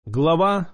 Глава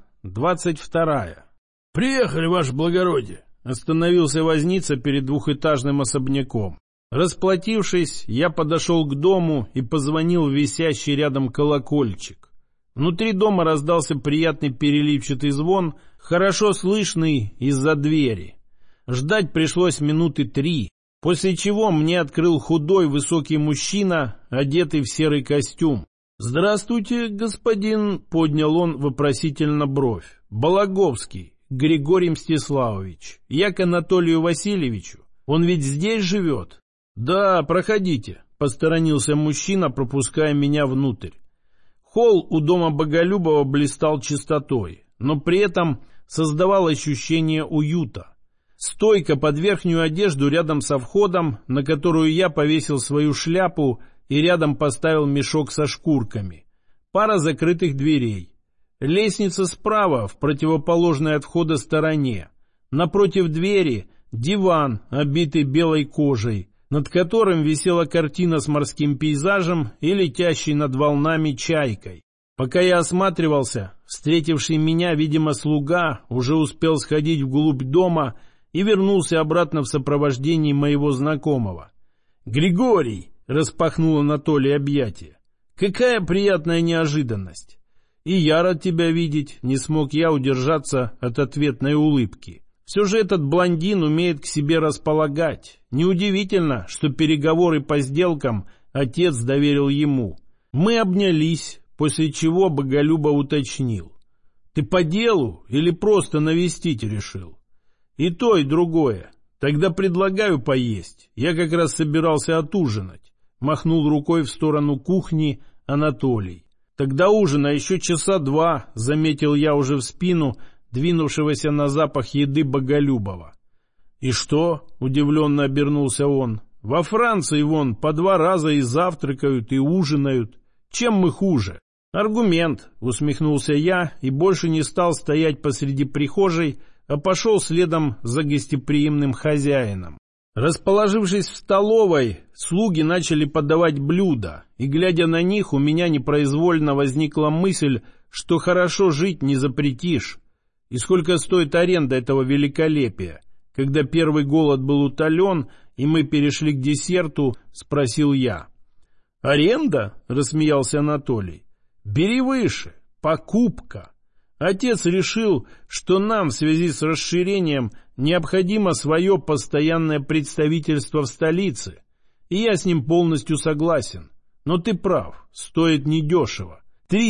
22. «Приехали, ваше благородие!» — остановился возница перед двухэтажным особняком. Расплатившись, я подошел к дому и позвонил в висящий рядом колокольчик. Внутри дома раздался приятный переливчатый звон, хорошо слышный из-за двери. Ждать пришлось минуты 3, после чего мне открыл худой высокий мужчина, одетый в серый костюм. «Здравствуйте, господин», — поднял он вопросительно бровь. «Балаговский Григорий Мстиславович. Я к Анатолию Васильевичу. Он ведь здесь живет?» «Да, проходите», — посторонился мужчина, пропуская меня внутрь. Холл у дома Боголюбова блистал чистотой, но при этом создавал ощущение уюта. Стойка под верхнюю одежду рядом со входом, на которую я повесил свою шляпу, и рядом поставил мешок со шкурками. Пара закрытых дверей. Лестница справа, в противоположной от входа стороне. Напротив двери диван, обитый белой кожей, над которым висела картина с морским пейзажем и летящей над волнами чайкой. Пока я осматривался, встретивший меня, видимо, слуга уже успел сходить вглубь дома и вернулся обратно в сопровождении моего знакомого. «Григорий!» — распахнул Анатолий объятия. «Какая приятная неожиданность! И я рад тебя видеть», — не смог я удержаться от ответной улыбки. Все же этот блондин умеет к себе располагать. Неудивительно, что переговоры по сделкам отец доверил ему. Мы обнялись, после чего Боголюбов уточнил: «Ты по делу или просто навестить решил?» «И то, и другое. Тогда предлагаю поесть. Я как раз собирался отужинать», — махнул рукой в сторону кухни Анатолий. «Тогда ужина еще часа 2, заметил я уже в спину двинувшегося на запах еды Боголюбова. «И что?» — удивленно обернулся он. «Во Франции вон по 2 раза и завтракают, и ужинают. Чем мы хуже?» «Аргумент», — усмехнулся я и больше не стал стоять посреди прихожей, а пошел следом за гостеприимным хозяином. Расположившись в столовой, слуги начали подавать блюда, и, глядя на них, у меня непроизвольно возникла мысль, что хорошо жить не запретишь. И сколько стоит аренда этого великолепия? Когда первый голод был утолен, и мы перешли к десерту, спросил я. «Аренда?» — рассмеялся Анатолий. «Бери выше. Покупка. Отец решил, что нам в связи с расширением необходимо свое постоянное представительство в столице, и я с ним полностью согласен. Но ты прав, стоит недешево.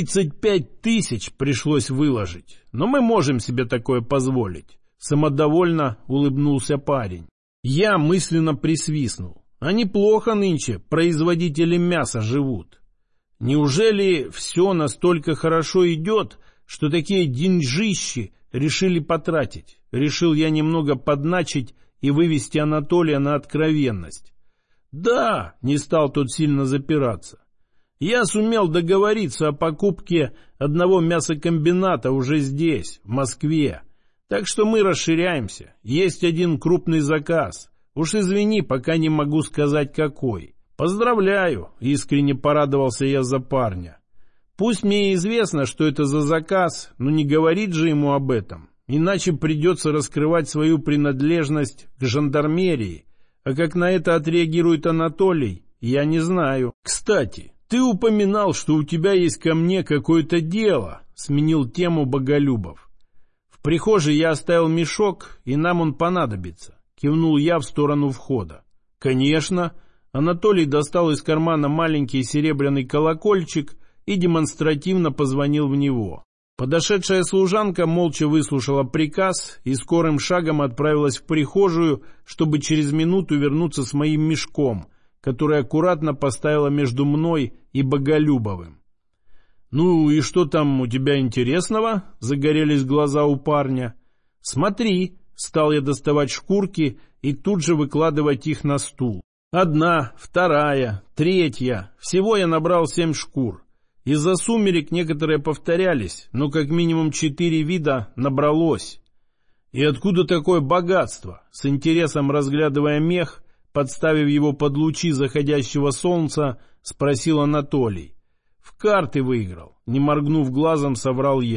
35 тысяч пришлось выложить, но мы можем себе такое позволить», — самодовольно улыбнулся парень. Я мысленно присвистнул. А неплохо нынче производители мяса живут. Неужели все настолько хорошо идет, что такие деньжищи решили потратить? Решил я немного подначить и вывести Анатолия на откровенность. «Да», — не стал тот сильно запираться. «Я сумел договориться о покупке одного мясокомбината уже здесь, в Москве. Так что мы расширяемся. Есть один крупный заказ. Уж извини, пока не могу сказать какой». «Поздравляю», — искренне порадовался я за парня. «Пусть мне известно, что это за заказ, но не говорит же ему об этом. Иначе придется раскрывать свою принадлежность к жандармерии. А как на это отреагирует Анатолий, я не знаю. Кстати, ты упоминал, что у тебя есть ко мне какое-то дело», — сменил тему Боголюбов. «В прихожей я оставил мешок, и нам он понадобится», — кивнул я в сторону входа. «Конечно». Анатолий достал из кармана маленький серебряный колокольчик и демонстративно позвонил в него. Подошедшая служанка молча выслушала приказ и скорым шагом отправилась в прихожую, чтобы через минуту вернуться с моим мешком, который аккуратно поставила между мной и Боголюбовым. «Ну и что там у тебя интересного?» — загорелись глаза у парня. «Смотри», — стал я доставать шкурки и тут же выкладывать их на стул. 1, 2, 3. Всего я набрал 7 шкур. Из-за сумерек некоторые повторялись, но как минимум 4 вида набралось. «И откуда такое богатство?» С интересом разглядывая мех, подставив его под лучи заходящего солнца, спросил Анатолий. «В карты выиграл», — не моргнув глазом, соврал я.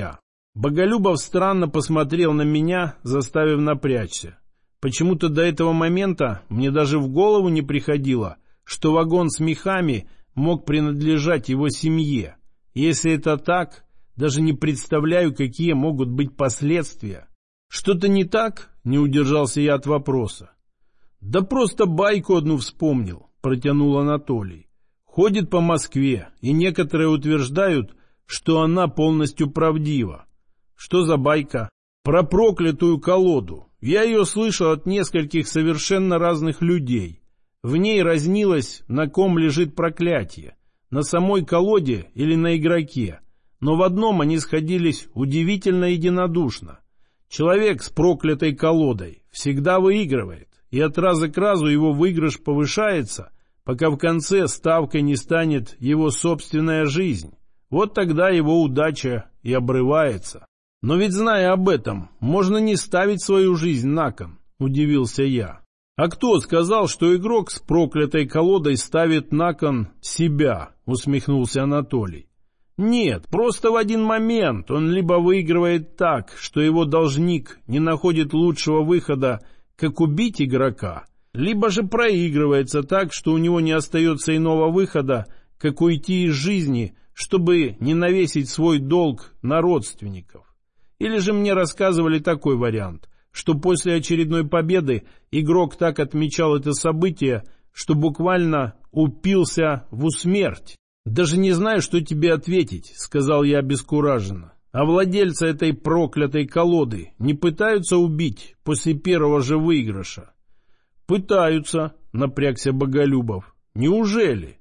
Боголюбов странно посмотрел на меня, заставив напрячься. Почему-то до этого момента мне даже в голову не приходило, что вагон с мехами мог принадлежать его семье. Если это так, даже не представляю, какие могут быть последствия. Что-то не так? Не удержался я от вопроса. Да просто байку одну вспомнил, протянул Анатолий. Ходит по Москве, и некоторые утверждают, что она полностью правдива. Что за байка? Про проклятую колоду. Я ее слышал от нескольких совершенно разных людей. В ней разнилось, на ком лежит проклятие. На самой колоде или на игроке. Но в одном они сходились удивительно единодушно. Человек с проклятой колодой всегда выигрывает, и от раза к разу его выигрыш повышается, пока в конце ставкой не станет его собственная жизнь. Вот тогда его удача и обрывается. Но ведь, зная об этом, можно не ставить свою жизнь на кон, удивился я. А кто сказал, что игрок с проклятой колодой ставит на кон себя, усмехнулся Анатолий. Нет, просто в один момент он либо выигрывает так, что его должник не находит лучшего выхода, как убить игрока, либо же проигрывается так, что у него не остается иного выхода, как уйти из жизни, чтобы не навесить свой долг на родственников. Или же мне рассказывали такой вариант, что после очередной победы игрок так отмечал это событие, что буквально упился в усмерть. «Даже не знаю, что тебе ответить», — сказал я обескураженно. «А владельца этой проклятой колоды не пытаются убить после первого же выигрыша?» «Пытаются», — напрягся Боголюбов. «Неужели?»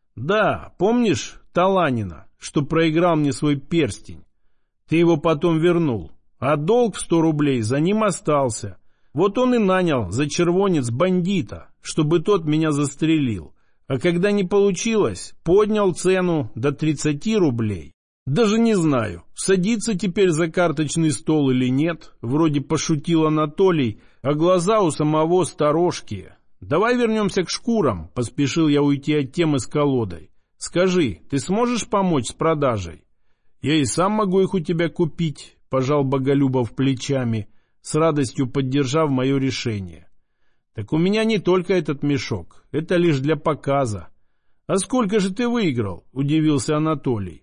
«Да, помнишь Таланина, что проиграл мне свой перстень? Ты его потом вернул, а долг в 100 рублей за ним остался. Вот он и нанял за червонец бандита, чтобы тот меня застрелил. А когда не получилось, поднял цену до 30 рублей. Даже не знаю, садиться теперь за карточный стол или нет, вроде пошутил Анатолий, а глаза у самого сторожкие. Давай вернемся к шкурам, поспешил я уйти от темы с колодой. Скажи, ты сможешь помочь с продажей? Я и сам могу их у тебя купить, пожал Боголюбов плечами, с радостью поддержав мое решение. Так у меня не только этот мешок, это лишь для показа. А сколько же ты выиграл? Удивился Анатолий.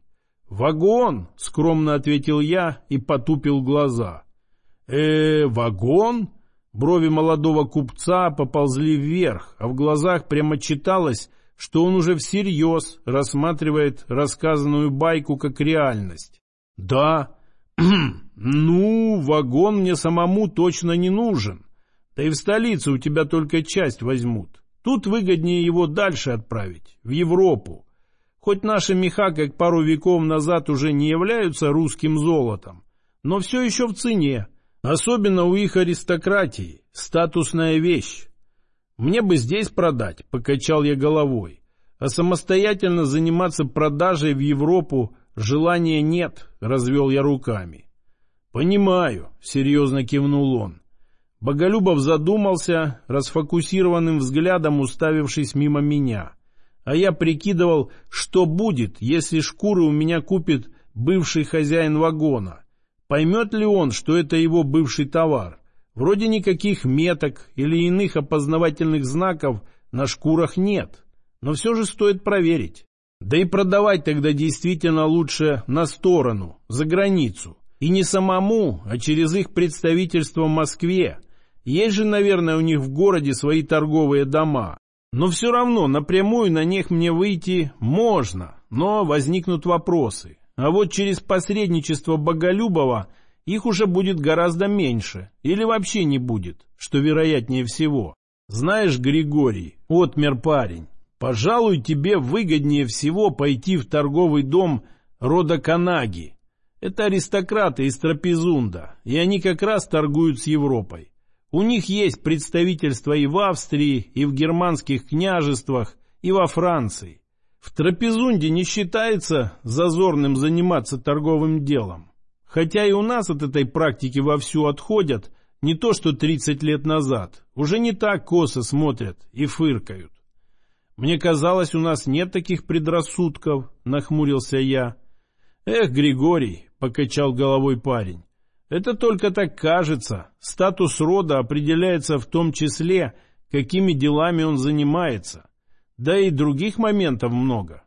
Вагон, скромно ответил я и потупил глаза. Вагон? Брови молодого купца поползли вверх, а в глазах прямо читалось, что он уже всерьез рассматривает рассказанную байку как реальность. Да, ну, вагон мне самому точно не нужен. Да и в столице у тебя только часть возьмут. Тут выгоднее его дальше отправить, в Европу. Хоть наши меха, как пару веков назад, уже не являются русским золотом, но все еще в цене. Особенно у их аристократии. Статусная вещь. Мне бы здесь продать, покачал я головой. А самостоятельно заниматься продажей в Европу желания нет, развел я руками. Понимаю, серьезно кивнул он. Боголюбов задумался, расфокусированным взглядом уставившись мимо меня. А я прикидывал, что будет, если шкуры у меня купит бывший хозяин вагона. Поймет ли он, что это его бывший товар? Вроде никаких меток или иных опознавательных знаков на шкурах нет. Но все же стоит проверить. Да и продавать тогда действительно лучше на сторону, за границу. И не самому, а через их представительство в Москве. Есть же, наверное, у них в городе свои торговые дома. Но все равно напрямую на них мне выйти можно, но возникнут вопросы. А вот через посредничество Боголюбова их уже будет гораздо меньше, или вообще не будет, что вероятнее всего. Знаешь, Григорий, отмер парень, пожалуй, тебе выгоднее всего пойти в торговый дом рода Канаги. Это аристократы из Трапезунда, и они как раз торгуют с Европой. У них есть представительства и в Австрии, и в германских княжествах, и во Франции. В Трапезунде не считается зазорным заниматься торговым делом. Хотя и у нас от этой практики вовсю отходят, не то что 30 лет назад. Уже не так косо смотрят и фыркают. Мне казалось, у нас нет таких предрассудков, нахмурился я. Эх, Григорий, покачал головой парень. Это только так кажется. Статус рода определяется в том числе, какими делами он занимается. Да и других моментов много.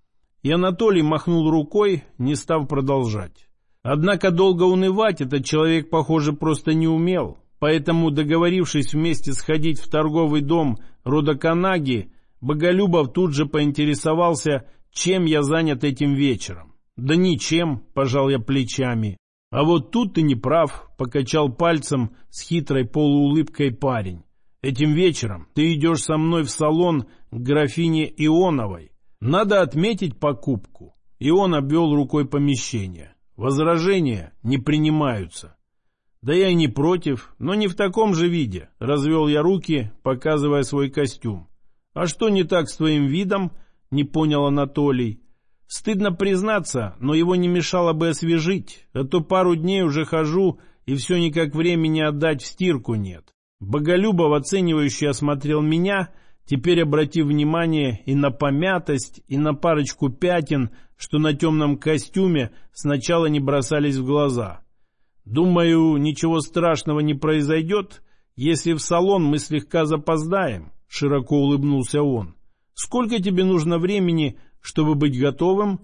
И Анатолий махнул рукой, не став продолжать. Однако долго унывать этот человек, похоже, просто не умел. Поэтому, договорившись вместе сходить в торговый дом рода Канаги, Боголюбов тут же поинтересовался, чем я занят этим вечером. «Да ничем», — пожал я плечами. «А вот тут ты не прав», — покачал пальцем с хитрой полуулыбкой парень. «Этим вечером ты идешь со мной в салон к графине Ионовой. Надо отметить покупку». И он обвел рукой помещение. «Возражения не принимаются». «Да я и не против, но не в таком же виде», — развел я руки, показывая свой костюм. «А что не так с твоим видом?» — не понял Анатолий. «Стыдно признаться, но его не мешало бы освежить, а то пару дней уже хожу, и все никак времени отдать в стирку нет». Боголюбов оценивающе осмотрел меня, теперь обратив внимание и на помятость, и на парочку пятен, что на темном костюме сначала не бросались в глаза. «Думаю, ничего страшного не произойдет, если в салон мы слегка запоздаем», — широко улыбнулся он. «Сколько тебе нужно времени, чтобы быть готовым?»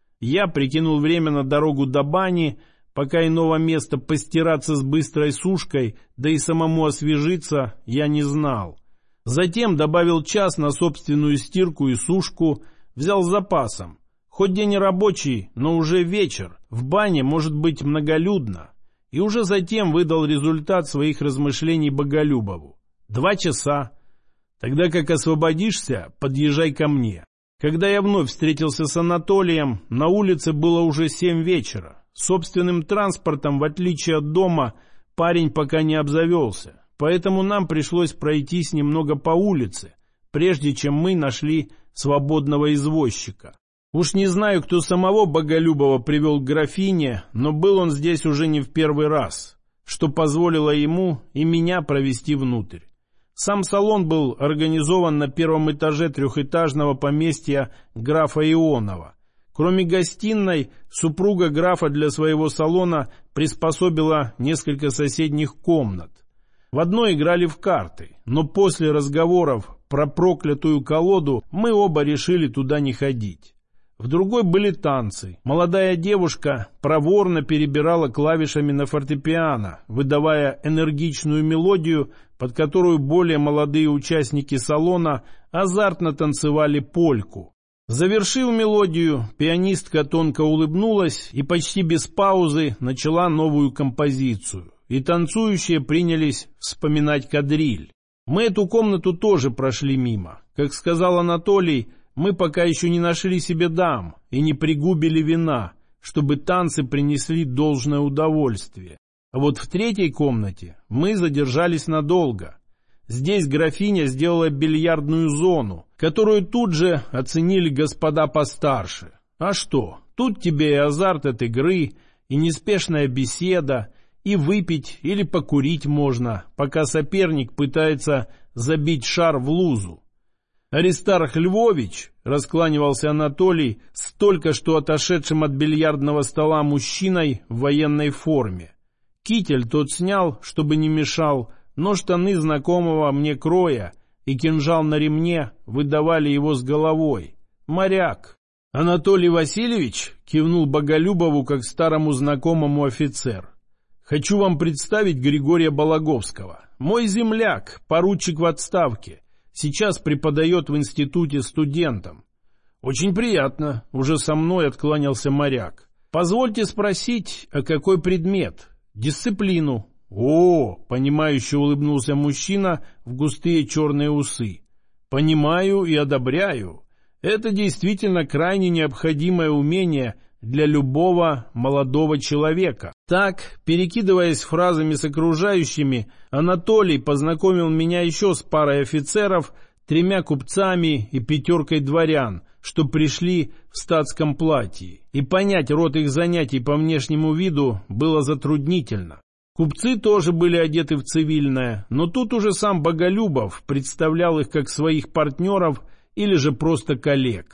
Я прикинул время на дорогу до бани, пока иного места постираться с быстрой сушкой, да и самому освежиться я не знал. Затем добавил час на собственную стирку и сушку, взял с запасом. Хоть день рабочий, но уже вечер, в бане может быть многолюдно. И уже затем выдал результат своих размышлений Боголюбову. 2 часа. Тогда как освободишься, подъезжай ко мне. Когда я вновь встретился с Анатолием, на улице было уже 7 вечера. Собственным транспортом, в отличие от дома, парень пока не обзавелся. Поэтому нам пришлось пройтись немного по улице, прежде чем мы нашли свободного извозчика. Уж не знаю, кто самого Боголюбова привел к графине, но был он здесь уже не в первый раз, что позволило ему и меня провести внутрь. Сам салон был организован на первом этаже трехэтажного поместья графа Ионова. Кроме гостиной, супруга графа для своего салона приспособила несколько соседних комнат. В одной играли в карты, но после разговоров про проклятую колоду мы оба решили туда не ходить. В другой были танцы. Молодая девушка проворно перебирала клавишами на фортепиано, выдавая энергичную мелодию, под которую более молодые участники салона азартно танцевали польку. Завершив мелодию, пианистка тонко улыбнулась и почти без паузы начала новую композицию. И танцующие принялись вспоминать кадриль. Мы эту комнату тоже прошли мимо. Как сказал Анатолий, мы пока еще не нашли себе дам и не пригубили вина, чтобы танцы принесли должное удовольствие. А вот в третьей комнате мы задержались надолго. Здесь графиня сделала бильярдную зону, которую тут же оценили господа постарше. А что, тут тебе и азарт от игры, и неспешная беседа, и выпить или покурить можно, пока соперник пытается забить шар в лузу. «Аристарх Львович», — раскланивался Анатолий с только что отошедшим от бильярдного стола мужчиной в военной форме. Китель тот снял, чтобы не мешал, но штаны знакомого мне кроя и кинжал на ремне выдавали его с головой. Моряк. «Анатолий Васильевич», — кивнул Боголюбову как старому знакомому офицер, — «хочу вам представить Григория Балаговского. Мой земляк, поручик в отставке. Сейчас преподает в институте студентам». «Очень приятно», — уже со мной откланялся моряк. «Позвольте спросить, а какой предмет?» «Дисциплину». «О!» — понимающе улыбнулся мужчина в густые черные усы. «Понимаю и одобряю. Это действительно крайне необходимое умение для любого молодого человека». Так, перекидываясь фразами с окружающими, Анатолий познакомил меня еще с парой офицеров, 3 купцами и 5 дворян, что пришли в статском платье. И понять род их занятий по внешнему виду было затруднительно. Купцы тоже были одеты в цивильное, но тут уже сам Боголюбов представлял их как своих партнеров или же просто коллег.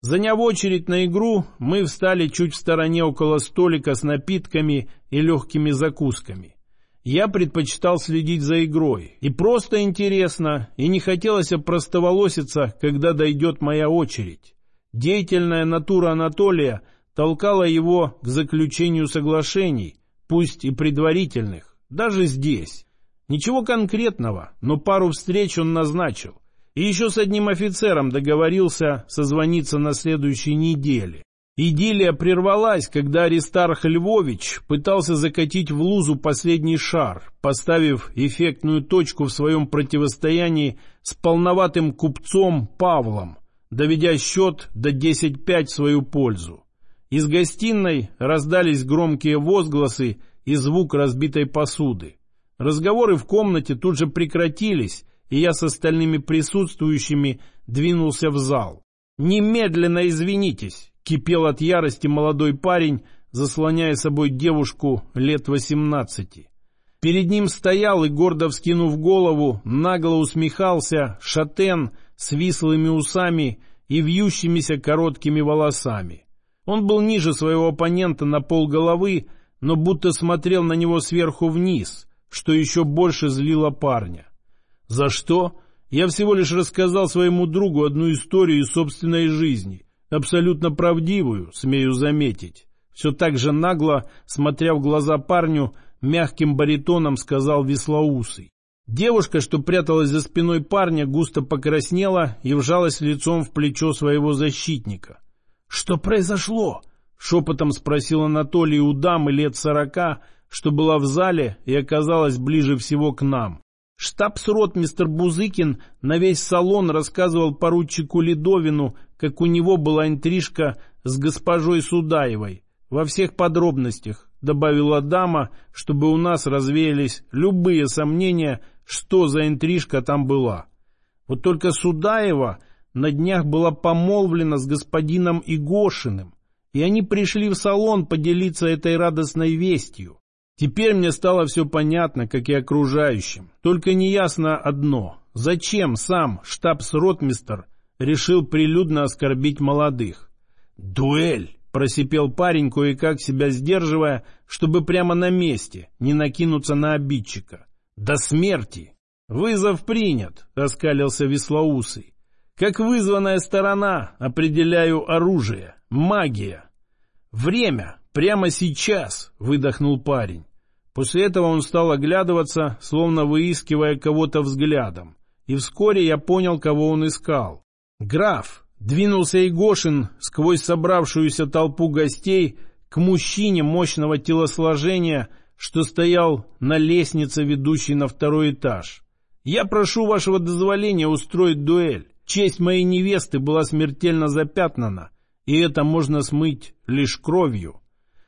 Заняв очередь на игру, мы встали чуть в стороне около столика с напитками и легкими закусками. Я предпочитал следить за игрой. И просто интересно, и не хотелось опростоволоситься, когда дойдет моя очередь. Деятельная натура Анатолия толкала его к заключению соглашений, пусть и предварительных, даже здесь. Ничего конкретного, но пару встреч он назначил. И еще с одним офицером договорился созвониться на следующей неделе. Идиллия прервалась, когда Аристарх Львович пытался закатить в лузу последний шар, поставив эффектную точку в своем противостоянии с полноватым купцом Павлом, доведя счет до 10-5 в свою пользу. Из гостиной раздались громкие возгласы и звук разбитой посуды. Разговоры в комнате тут же прекратились, и я с остальными присутствующими двинулся в зал. «Немедленно извинитесь!» — кипел от ярости молодой парень, заслоняя собой девушку лет 18. Перед ним стоял и, гордо вскинув голову, нагло усмехался шатен с вислыми усами и вьющимися короткими волосами. Он был ниже своего оппонента на полголовы, но будто смотрел на него сверху вниз, что еще больше злило парня. «За что?» Я всего лишь рассказал своему другу одну историю из собственной жизни, абсолютно правдивую, смею заметить. Все так же нагло, смотря в глаза парню, мягким баритоном сказал Вислоусый. Девушка, что пряталась за спиной парня, густо покраснела и вжалась лицом в плечо своего защитника. «Что произошло?» — шепотом спросил Анатолий у дамы лет 40, что была в зале и оказалась ближе всего к нам. Штабс-ротмистр Бузыкин на весь салон рассказывал поручику Ледовину, как у него была интрижка с госпожой Судаевой. Во всех подробностях, добавила дама, чтобы у нас развеялись любые сомнения, что за интрижка там была. Вот только Судаева на днях была помолвлена с господином Игошиным, и они пришли в салон поделиться этой радостной вестью. Теперь мне стало все понятно, как и окружающим. Только неясно одно. Зачем сам штабс-ротмистр решил прилюдно оскорбить молодых? «Дуэль!» — просипел парень, кое-как себя сдерживая, чтобы прямо на месте не накинуться на обидчика. «До смерти!» «Вызов принят!» — оскалился Вислоусый. «Как вызванная сторона определяю оружие. Магия!» «Время! Прямо сейчас!» — выдохнул парень. После этого он стал оглядываться, словно выискивая кого-то взглядом. И вскоре я понял, кого он искал. «Граф!» — двинулся Игошин сквозь собравшуюся толпу гостей к мужчине мощного телосложения, что стоял на лестнице, ведущей на второй этаж. «Я прошу вашего дозволения устроить дуэль. Честь моей невесты была смертельно запятнана, и это можно смыть лишь кровью».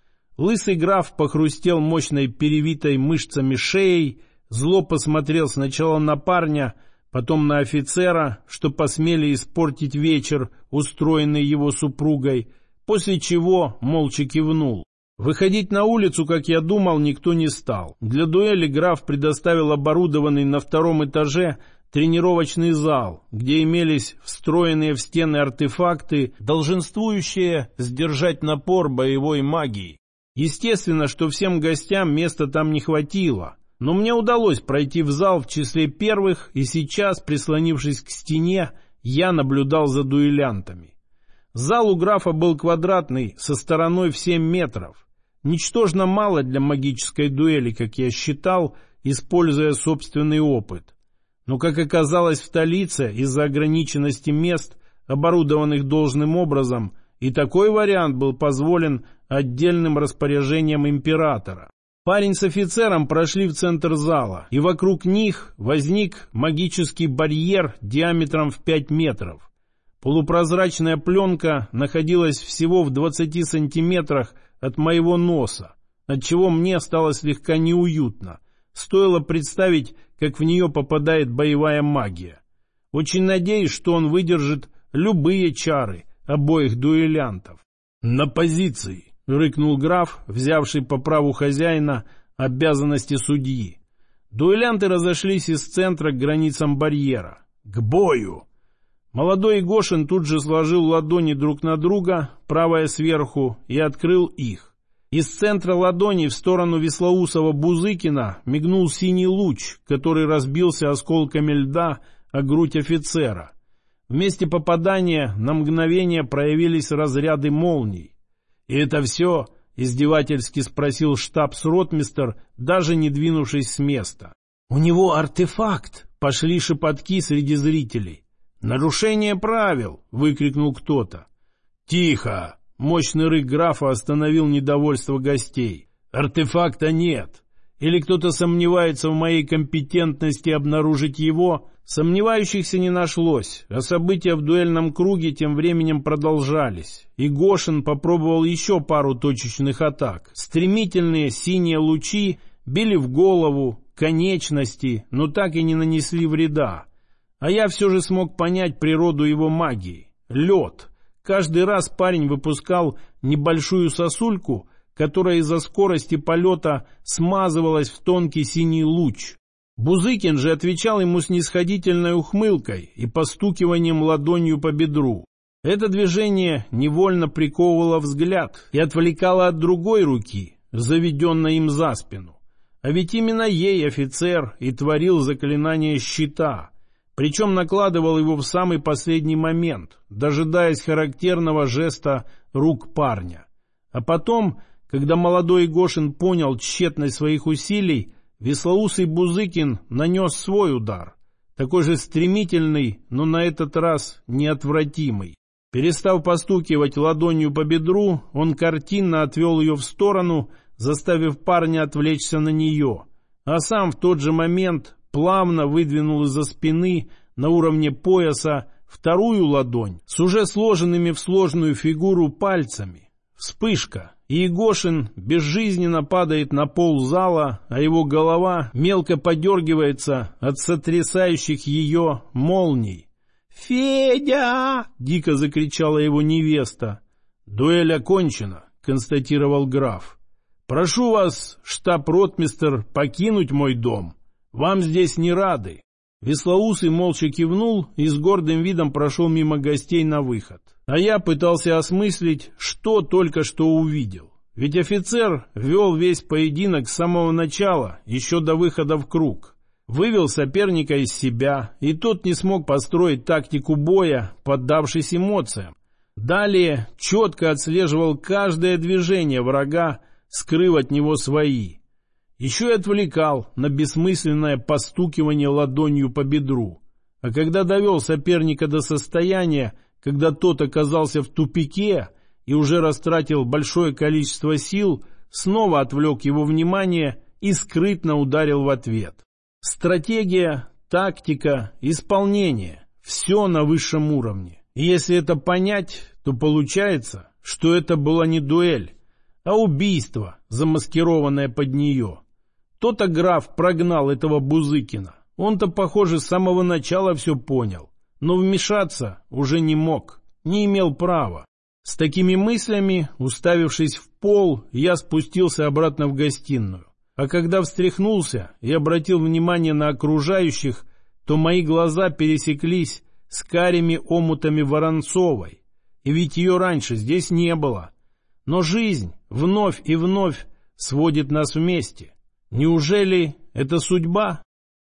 Лысый граф похрустел мощной перевитой мышцами шеей, зло посмотрел сначала на парня, потом на офицера, что посмели испортить вечер, устроенный его супругой, после чего молча кивнул. Выходить на улицу, как я думал, никто не стал. Для дуэли граф предоставил оборудованный на втором этаже тренировочный зал, где имелись встроенные в стены артефакты, долженствующие сдержать напор боевой магии. Естественно, что всем гостям места там не хватило, но мне удалось пройти в зал в числе первых, и сейчас, прислонившись к стене, я наблюдал за дуэлянтами. Зал у графа был квадратный, со стороной в 7 метров. Ничтожно мало для магической дуэли, как я считал, используя собственный опыт. Но, как оказалось в столице, из-за ограниченности мест, оборудованных должным образом, и такой вариант был позволен отдельным распоряжением императора. Парень с офицером прошли в центр зала, и вокруг них возник магический барьер диаметром в 5 метров. Полупрозрачная пленка находилась всего в 20 сантиметрах от моего носа, отчего мне стало слегка неуютно. Стоило представить, как в нее попадает боевая магия. Очень надеюсь, что он выдержит любые чары обоих дуэлянтов. «На позиции!» — рыкнул граф, взявший по праву хозяина обязанности судьи. Дуэлянты разошлись из центра к границам барьера. «К бою!» Молодой Егошин тут же сложил ладони друг на друга, правая сверху, и открыл их. Из центра ладони в сторону Вислоусова-Бузыкина мигнул синий луч, который разбился осколками льда о грудь офицера. В месте попадания на мгновение проявились разряды молний. «И это все?» — издевательски спросил штабс-ротмистр, даже не двинувшись с места. «У него артефакт!» — пошли шепотки среди зрителей. «Нарушение правил!» — выкрикнул кто-то. «Тихо!» — мощный рык графа остановил недовольство гостей. «Артефакта нет! Или кто-то сомневается в моей компетентности обнаружить его?» Сомневающихся не нашлось, а события в дуэльном круге тем временем продолжались. Егошин попробовал еще пару точечных атак. Стремительные синие лучи били в голову, конечности, но так и не нанесли вреда. А я все же смог понять природу его магии. Лед. Каждый раз парень выпускал небольшую сосульку, которая из-за скорости полета смазывалась в тонкий синий луч. Бузыкин же отвечал ему снисходительной ухмылкой и постукиванием ладонью по бедру. Это движение невольно приковывало взгляд и отвлекало от другой руки, заведенной им за спину. А ведь именно ей офицер и творил заклинание щита, причем накладывал его в самый последний момент, дожидаясь характерного жеста рук парня. А потом, когда молодой Егошин понял тщетность своих усилий, Вислоусый Бузыкин нанес свой удар, такой же стремительный, но на этот раз неотвратимый. Перестав постукивать ладонью по бедру, он картинно отвел ее в сторону, заставив парня отвлечься на нее, а сам в тот же момент плавно выдвинул из-за спины на уровне пояса вторую ладонь с уже сложенными в сложную фигуру пальцами. Вспышка, и Егошин безжизненно падает на пол зала, а его голова мелко подергивается от сотрясающих ее молний. «Федя!» — дико закричала его невеста. «Дуэль окончена», — констатировал граф. «Прошу вас, штаб-ротмистр, покинуть мой дом. Вам здесь не рады». Вислоусый молча кивнул и с гордым видом прошел мимо гостей на выход. А я пытался осмыслить, что только что увидел. Ведь офицер вел весь поединок с самого начала, еще до выхода в круг. Вывел соперника из себя, и тот не смог построить тактику боя, поддавшись эмоциям. Далее четко отслеживал каждое движение врага, скрыв от него свои. Еще и отвлекал на бессмысленное постукивание ладонью по бедру. А когда довел соперника до состояния, когда тот оказался в тупике и уже растратил большое количество сил, снова отвлек его внимание и скрытно ударил в ответ. Стратегия, тактика, исполнение – все на высшем уровне. И если это понять, то получается, что это была не дуэль, а убийство, замаскированное под нее. То-то граф прогнал этого Бузыкина. Он-то, похоже, с самого начала все понял, но вмешаться уже не мог, не имел права. С такими мыслями, уставившись в пол, я спустился обратно в гостиную. А когда встряхнулся и обратил внимание на окружающих, то мои глаза пересеклись с карими омутами Воронцовой. И ведь ее раньше здесь не было. Но жизнь вновь и вновь сводит нас вместе. Неужели это судьба?